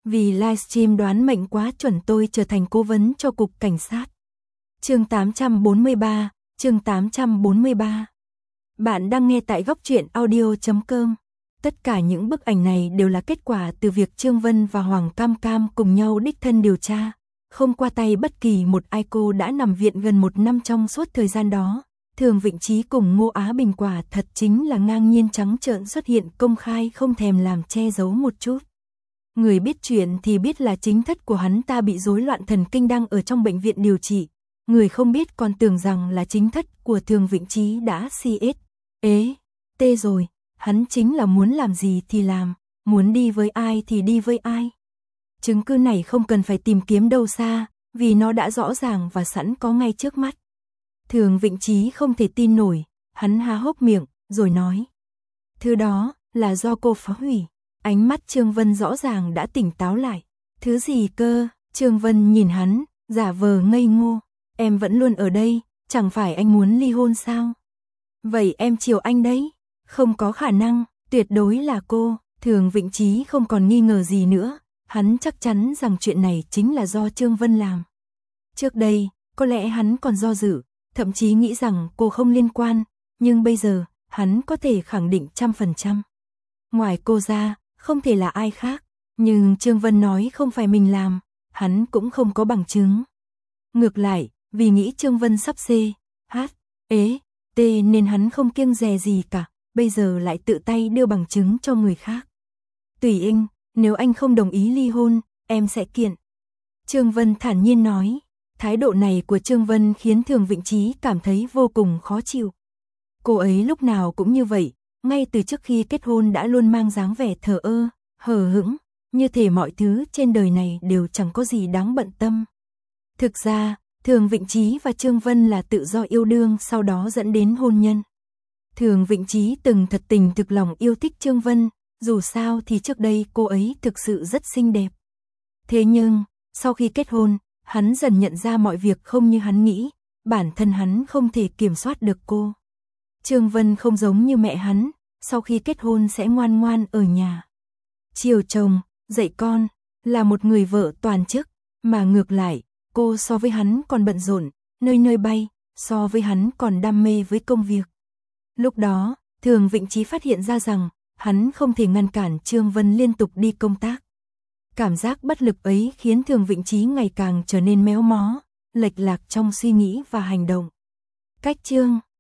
Vì livestream đoán mệnh quá chuẩn tôi trở thành cố vấn cho cục cảnh sát. Chương 843, chương 843. Bạn đang nghe tại góc truyện audio.com. Tất cả những bức ảnh này đều là kết quả từ việc Trương Vân và Hoàng Cam Cam cùng nhau đích thân điều tra. Không qua tay bất kỳ một ai, cô đã nằm viện gần 1 năm trong suốt thời gian đó. Thường Vịnh Chí cùng Ngô Á Bình quả thật chính là ngang nhiên trắng trợn xuất hiện công khai, không thèm làm che giấu một chút. Người biết chuyện thì biết là chính thất của hắn ta bị rối loạn thần kinh đang ở trong bệnh viện điều trị. Người không biết còn tưởng rằng là chính thất của Thường Vịnh Chí đã tê rồi. Hắn chính là muốn làm gì thì làm, muốn đi với ai thì đi với ai. Chứng cứ này không cần phải tìm kiếm đâu xa, vì nó đã rõ ràng và sẵn có ngay trước mắt. Thường Vịnh Chí không thể tin nổi, hắn há hốc miệng, rồi nói. Thứ đó là do cô phá hủy. Ánh mắt Trương Vân rõ ràng đã tỉnh táo lại. Thứ gì cơ? Trương Vân nhìn hắn, giả vờ ngây ngô. Em vẫn luôn ở đây, chẳng phải anh muốn ly hôn sao? Vậy em chiều anh đấy. Không có khả năng, tuyệt đối là cô. Thường Vịnh Chí không còn nghi ngờ gì nữa. Hắn chắc chắn rằng chuyện này chính là do Trương Vân làm. Trước đây, có lẽ hắn còn do dự, thậm chí nghĩ rằng cô không liên quan. Nhưng bây giờ, hắn có thể khẳng định 100%. Ngoài cô ra, không thể là ai khác. Nhưng Trương Vân nói không phải mình làm, hắn cũng không có bằng chứng. Ngược lại, vì nghĩ Trương Vân sắp nên hắn không kiêng dè gì cả, bây giờ lại tự tay đưa bằng chứng cho người khác. Tùy anh, nếu anh không đồng ý ly hôn, em sẽ kiện. Trương Vân thản nhiên nói. Thái độ này của Trương Vân khiến Thường Vịnh Chí cảm thấy vô cùng khó chịu. Cô ấy lúc nào cũng như vậy, ngay từ trước khi kết hôn đã luôn mang dáng vẻ thờ ơ, hờ hững, như thể mọi thứ trên đời này đều chẳng có gì đáng bận tâm. Thực ra, Thường Vịnh Chí và Trương Vân là tự do yêu đương sau đó dẫn đến hôn nhân. Thường Vịnh Chí từng thật tình thực lòng yêu thích Trương Vân, dù sao thì trước đây cô ấy thực sự rất xinh đẹp. Thế nhưng, sau khi kết hôn, hắn dần nhận ra mọi việc không như hắn nghĩ, bản thân hắn không thể kiểm soát được cô. Trương Vân không giống như mẹ hắn, sau khi kết hôn sẽ ngoan ngoan ở nhà. Chiều chồng, dạy con, là một người vợ toàn chức, mà ngược lại, cô so với hắn còn bận rộn, nơi nơi bay, so với hắn còn đam mê với công việc. Lúc đó, Thường Vịnh Chí phát hiện ra rằng, hắn không thể ngăn cản Trương Vân liên tục đi công tác. Cảm giác bất lực ấy khiến Thường Vịnh Chí ngày càng trở nên méo mó, lệch lạc trong suy nghĩ và hành động. Cách chương